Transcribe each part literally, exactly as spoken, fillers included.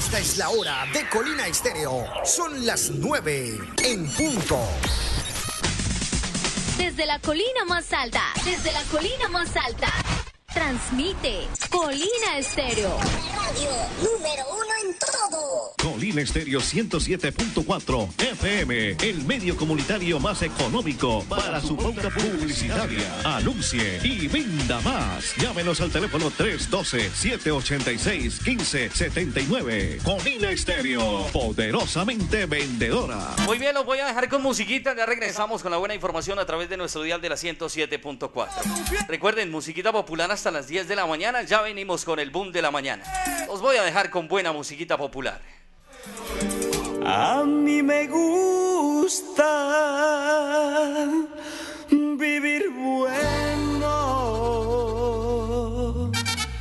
Esta es la hora de Colina Estéreo. Son las nueve en punto. Desde la colina más alta, desde la colina más alta, transmite Colina Estéreo. Radio número uno en todo. Colina Estéreo ciento siete punto cuatro F M, el medio comunitario más económico para su pauta publicitaria. Anuncie y venda más. Llámenos al teléfono tres uno dos, siete ocho seis, uno cinco siete nueve. Colina Estéreo, poderosamente vendedora. Muy bien, los voy a dejar con musiquita. Ya regresamos con la buena información a través de nuestro dial de la ciento siete punto cuatro. Recuerden, musiquita popular hasta las diez de la mañana. Ya venimos con el boom de la mañana. Los voy a dejar con buena musiquita popular. A mí me gusta vivir bueno.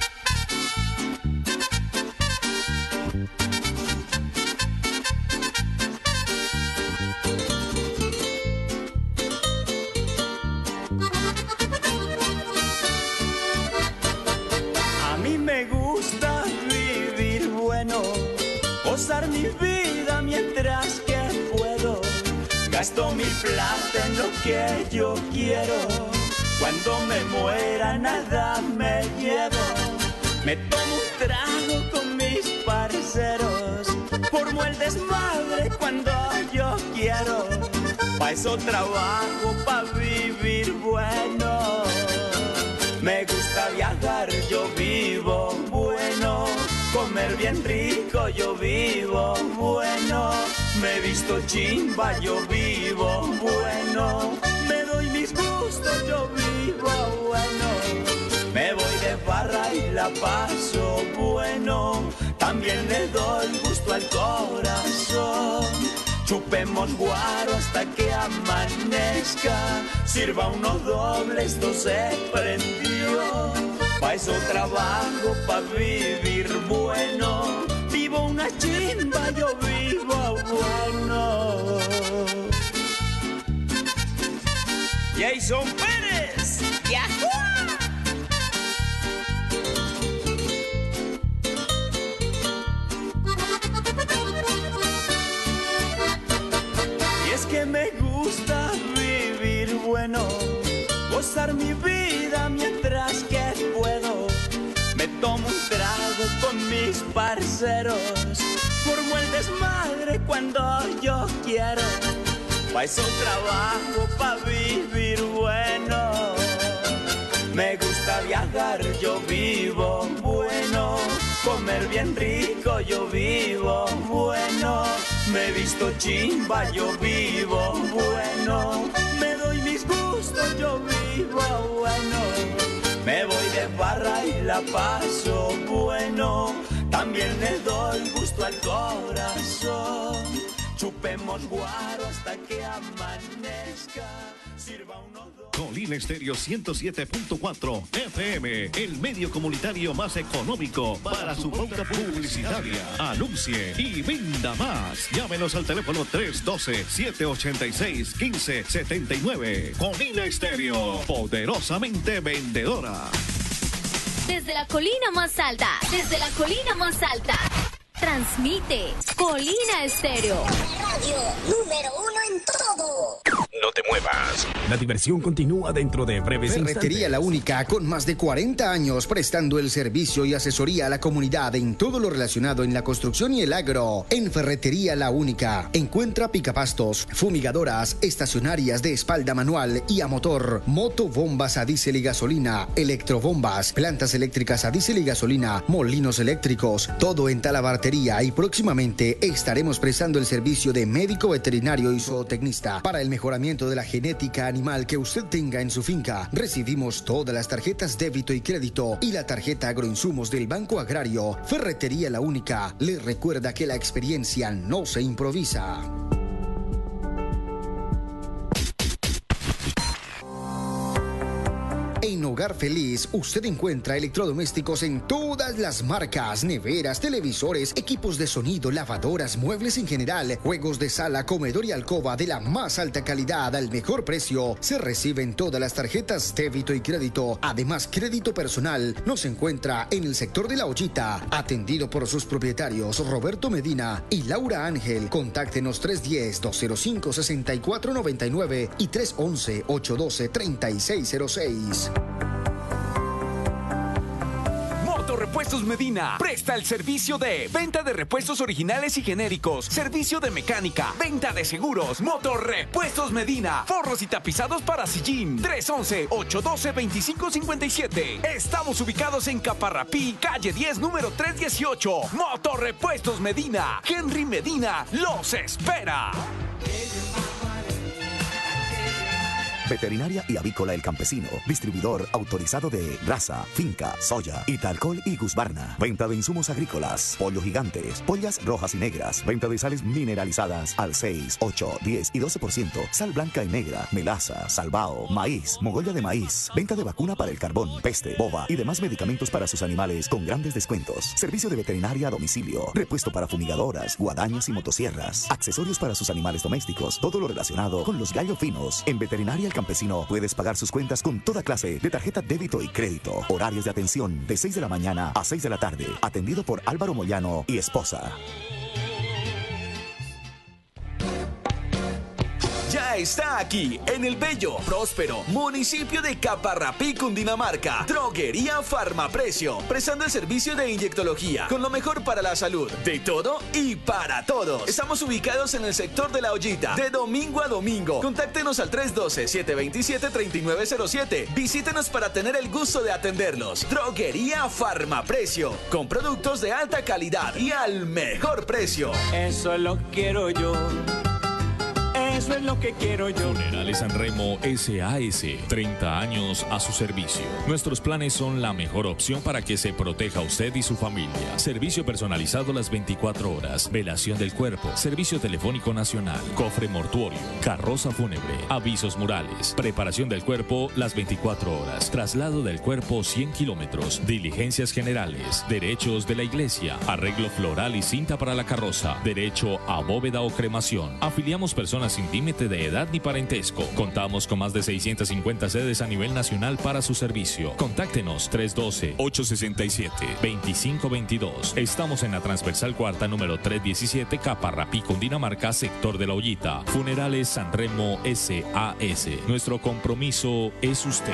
A mí me gusta vivir bueno, gozar mi vida mientras que puedo. Gasto mi plata en lo que yo quiero. Cuando me muera nada me llevo. Me tomo un trago con mis parceros. Formo el desmadre cuando yo quiero. Pa' eso trabajo, pa' vivir bueno. Me gusta viajar, yo vivo bueno. Comer bien rico, yo vivo bueno. Me he visto chimba, yo vivo bueno. Me doy mis gustos, yo vivo bueno. Me voy de barra y la paso bueno. También le doy gusto al corazón. Chupemos guaro hasta que amanezca. Sirva uno doble, esto se prendió. Pa' eso trabajo, pa' vivir bueno. Vivo una chimba, yo vivo bueno. Jason Pérez, ¡yahoo! Y es que me gusta vivir bueno, gozar mi vida mientras que puedo. Me tomo un trago con mis parceros. Formo el desmadre cuando yo quiero. Pa' eso trabajo, pa' vivir bueno. Me gusta viajar, yo vivo bueno. Comer bien rico, yo vivo bueno. Me he visto chimba, yo vivo bueno. Me doy mis gustos, yo vivo bueno. Me voy de barra y la paso bueno. También le doy gusto al corazón. Chupemos guaro hasta que amanezca. Sirva uno dos. Colina Estéreo ciento siete punto cuatro F M, el medio comunitario más económico para su pauta publicitaria. Anuncie y venda más. Llámenos al teléfono tres uno dos, siete ocho seis, uno cinco siete nueve. Colina Estéreo, poderosamente vendedora. Desde la colina más alta, desde la colina más alta, transmite Colina Estéreo. Radio número uno en todo. No te muevas. La diversión continúa dentro de breves Ferretería instantes. La Única, con más de cuarenta años prestando el servicio y asesoría a la comunidad en todo lo relacionado en la construcción y el agro. En Ferretería La Única encuentra picapastos, fumigadoras, estacionarias de espalda manual y a motor, motobombas a diésel y gasolina, electrobombas, plantas eléctricas a diésel y gasolina, molinos eléctricos, todo en Talabartería, y próximamente estaremos prestando el servicio de médico veterinario y zootecnista para el mejoramiento de la genética animal que usted tenga en su finca. Recibimos todas las tarjetas débito y crédito y la tarjeta agroinsumos del Banco Agrario. Ferretería La Única le recuerda que la experiencia no se improvisa. En Hogar hogar feliz, usted encuentra electrodomésticos en todas las marcas, neveras, televisores, equipos de sonido, lavadoras, muebles en general, juegos de sala, comedor y alcoba de la más alta calidad al mejor precio. Se reciben todas las tarjetas débito y crédito. Además, crédito personal nos encuentra en el sector de La Ollita, atendido por sus propietarios Roberto Medina y Laura Ángel. Contáctenos tres uno cero, dos cero cinco, seis cuatro nueve nueve y tres uno uno, ocho uno dos, tres seis cero seis. Motorrepuestos Medina presta el servicio de venta de repuestos originales y genéricos, servicio de mecánica, venta de seguros. Motorrepuestos Medina, forros y tapizados para sillín. tres uno uno, ocho uno dos, dos cinco cinco siete. Estamos ubicados en Caparrapí, calle diez, número trescientos dieciocho. Motorrepuestos Medina, Henry Medina los espera. Veterinaria y Avícola El Campesino, distribuidor autorizado de raza, finca, soya, Italcol y Gusbarna. Venta de insumos agrícolas, pollo gigantes, pollas rojas y negras, venta de sales mineralizadas al seis, ocho, diez y doce por ciento, sal blanca y negra, melaza, salvao, maíz, mogolla de maíz, venta de vacuna para el carbón, peste, boba y demás medicamentos para sus animales con grandes descuentos. Servicio de veterinaria a domicilio, repuesto para fumigadoras, guadañas y motosierras, accesorios para sus animales domésticos, todo lo relacionado con los gallos finos. En Veterinaria El Campesino puedes pagar sus cuentas con toda clase de tarjeta débito y crédito. Horarios de atención de seis de la mañana a seis de la tarde. Atendido por Álvaro Moyano y esposa. Ya está aquí, en el bello, próspero municipio de Caparrapí, Cundinamarca. Droguería Farmaprecio, prestando el servicio de inyectología con lo mejor para la salud, de todo y para todos. Estamos ubicados en el sector de La Ollita, de domingo a domingo. Contáctenos al tres uno dos, siete dos siete, tres nueve cero siete. Visítenos para tener el gusto de atenderlos. Droguería Farmaprecio, con productos de alta calidad y al mejor precio. Eso lo quiero yo. Eso es lo que quiero yo. Funerales San Remo S A S, treinta años a su servicio. Nuestros planes son la mejor opción para que se proteja usted y su familia. Servicio personalizado las veinticuatro horas, velación del cuerpo, servicio telefónico nacional, cofre mortuorio, carroza fúnebre, avisos murales, preparación del cuerpo las veinticuatro horas, traslado del cuerpo cien kilómetros, diligencias generales, derechos de la iglesia, arreglo floral y cinta para la carroza, derecho a bóveda o cremación. Afiliamos personas sin límite de edad ni parentesco. Contamos con más de seiscientas cincuenta sedes a nivel nacional para su servicio. Contáctenos tres uno dos, ocho seis siete, dos cinco dos dos. Estamos en la transversal cuarta número trescientos diecisiete, Caparrapí, Cundinamarca, sector de La Ollita. Funerales San Remo S A S. Nuestro compromiso es usted.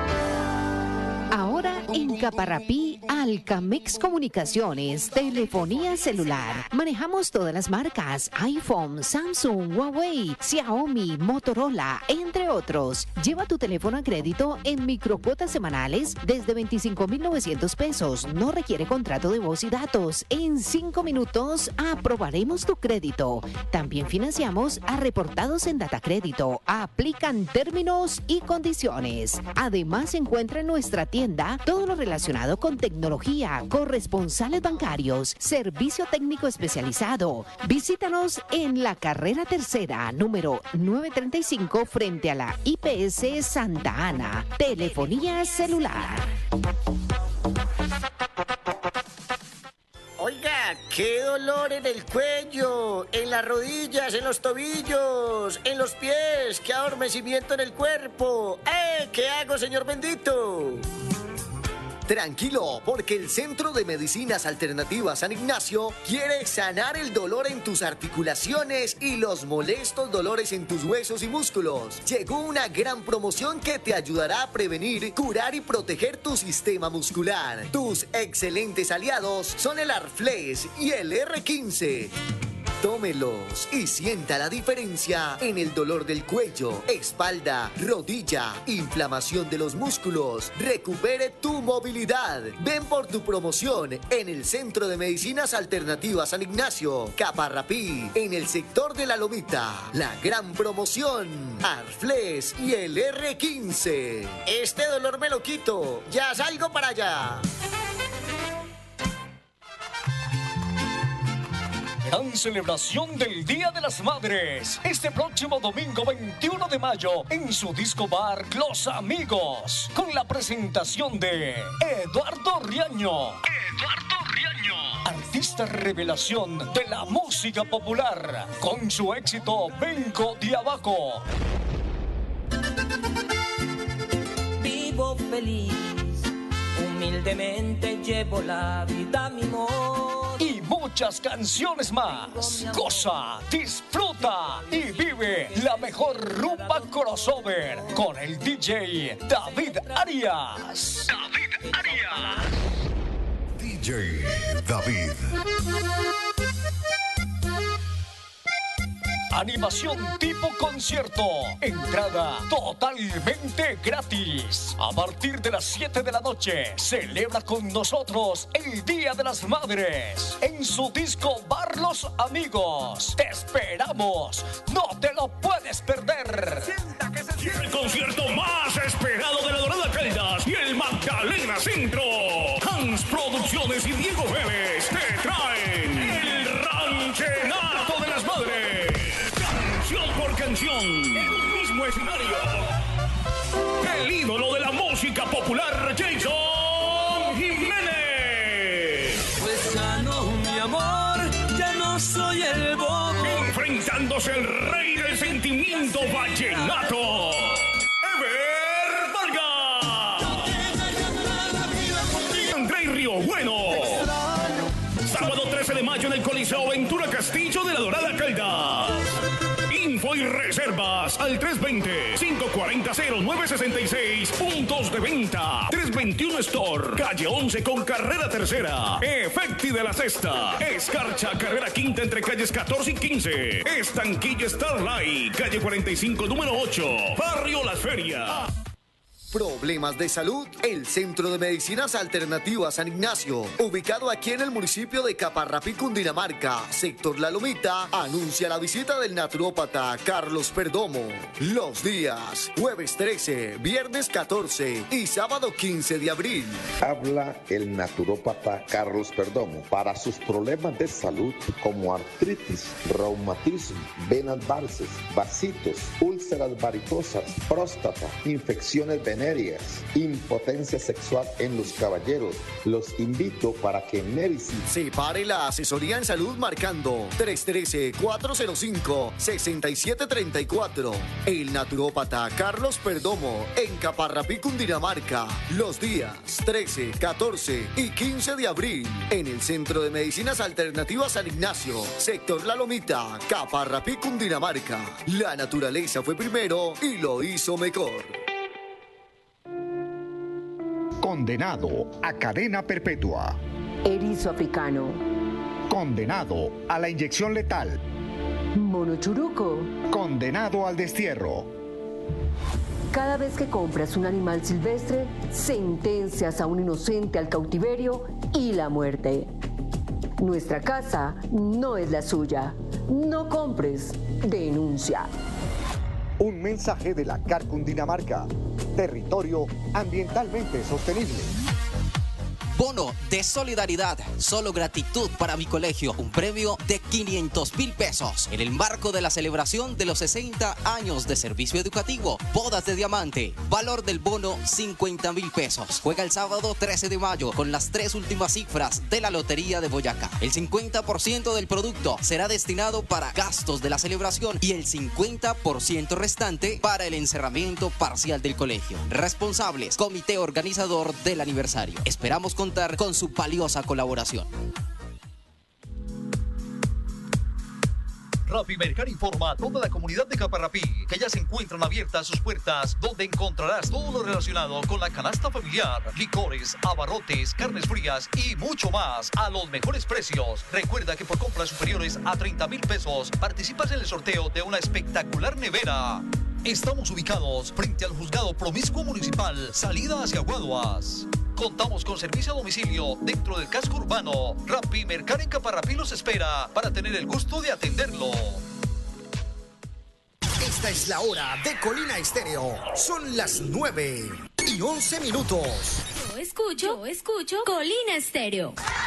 Ahora en Caparrapí, Alcamex Comunicaciones, telefonía celular. Manejamos todas las marcas: iPhone, Samsung, Huawei, Xiaomi, Motorola, entre otros. Lleva tu teléfono a crédito en microcuotas semanales desde veinticinco mil novecientos pesos. No requiere contrato de voz y datos. En cinco minutos aprobaremos tu crédito. También financiamos a reportados en Datacrédito. Aplican términos y condiciones. Además, se encuentra en nuestra tienda todo lo relacionado con tecnología, corresponsales bancarios, servicio técnico especializado. Visítanos en la carrera tercera, número novecientos treinta y cinco, frente a la I P S Santa Ana. Telefonía celular. Oiga, qué dolor en el cuello, en las rodillas, en los tobillos, en los pies, qué adormecimiento en el cuerpo. ¡Eh! ¿Qué hago, señor bendito? Tranquilo, porque el Centro de Medicinas Alternativas San Ignacio quiere sanar el dolor en tus articulaciones y los molestos dolores en tus huesos y músculos. Llegó una gran promoción que te ayudará a prevenir, curar y proteger tu sistema muscular. Tus excelentes aliados son el Arflex y el R quince. Tómelos y sienta la diferencia en el dolor del cuello, espalda, rodilla, inflamación de los músculos. Recupere tu movilidad. Ven por tu promoción en el Centro de Medicinas Alternativas San Ignacio, Caparrapí, en el sector de La Lomita. La gran promoción, Arflex y el R quince. Este dolor me lo quito. Ya salgo para allá. gran celebración del Día de las Madres. Este próximo domingo veintiuno de mayo en su disco bar Los Amigos, con la presentación de Eduardo Riaño. Eduardo Riaño, artista revelación de la música popular, con su éxito Vengo de Abajo. Vivo feliz, humildemente llevo la vida a mi modo. Y muchas canciones más. Goza, disfruta y vive la mejor rumba crossover con el D J David Arias. David Arias. D J David. Animación tipo concierto. Entrada totalmente gratis. A partir de las siete de la noche, celebra con nosotros el Día de las Madres en su disco Bar Los Amigos. Te esperamos. No te lo puedes perder. El concierto más esperado de la Dorada Caldas y el Magdalena Centro. Hans Producciones y Diego Vélez te traen el Ranchenato de las Madres. Canción por canción, en un mismo escenario. El ídolo de la música popular, Jason Jiménez. Pues ya no, mi amor, ya no soy el bobo. Enfrentándose el rey del sentimiento vallenato, Ever Vargas. André Río Bueno. Sábado trece de mayo en el Coliseo Ventura Castillo de la Dorada Caldas. Info y reservas al tres veinte, cinco cuarenta, cero nueve sesenta y seis. Puntos de venta. trescientos veintiuno Store. Calle once con carrera tercera. Efecti de la Cesta. Escarcha, carrera quinta entre calles catorce y quince. Estanquillo Starlight. Calle cuarenta y cinco, número ocho. Barrio Las Ferias. Problemas de salud, el Centro de Medicinas Alternativas San Ignacio, ubicado aquí en el municipio de Caparrapí, Cundinamarca, sector La Lomita, anuncia la visita del naturópata Carlos Perdomo. Los días, jueves trece, viernes catorce y sábado quince de abril. Habla el naturópata Carlos Perdomo para sus problemas de salud como artritis, reumatismo, venas valses, vasitos, úlceras varicosas, próstata, infecciones venéreas, impotencia sexual en los caballeros. Los invito para que en Medicine separe la asesoría en salud marcando tres uno tres, cuatro cero cinco, seis siete tres cuatro. El naturópata Carlos Perdomo en Caparrapí, Cundinamarca. Los días trece, catorce y quince de abril en el Centro de Medicinas Alternativas San Ignacio, sector La Lomita, Caparrapí, Cundinamarca. La naturaleza fue primero y lo hizo mejor. Condenado a cadena perpetua. Erizo africano. Condenado a la inyección letal. Mono churuco. Condenado al destierro. Cada vez que compras un animal silvestre, sentencias a un inocente al cautiverio y la muerte. Nuestra casa no es la suya. No compres. Denuncia. Un mensaje de la C A R Cundinamarca. Territorio ambientalmente sostenible. Bono de solidaridad, solo gratitud para mi colegio, un premio de quinientos mil pesos en el marco de la celebración de los sesenta años de servicio educativo. Bodas de diamante, valor del bono cincuenta mil pesos. Juega el sábado trece de mayo con las tres últimas cifras de la Lotería de Boyacá. El cincuenta por ciento del producto será destinado para gastos de la celebración y el cincuenta por ciento restante para el encerramiento parcial del colegio. Responsables, comité organizador del aniversario. Esperamos con contar con su valiosa colaboración. Rapimercar informa a toda la comunidad de Caparrapí que ya se encuentran abiertas sus puertas, donde encontrarás todo lo relacionado con la canasta familiar, licores, abarrotes, carnes frías y mucho más a los mejores precios. Recuerda que por compras superiores a treinta mil pesos participas en el sorteo de una espectacular nevera. Estamos ubicados frente al juzgado promiscuo municipal, salida hacia Guaduas. Contamos con servicio a domicilio dentro del casco urbano. Rapimercar en Caparrapí los espera para tener el gusto de atenderlo. Esta es la hora de Colina Estéreo. Son las nueve y once minutos. Yo escucho, yo escucho Colina Estéreo.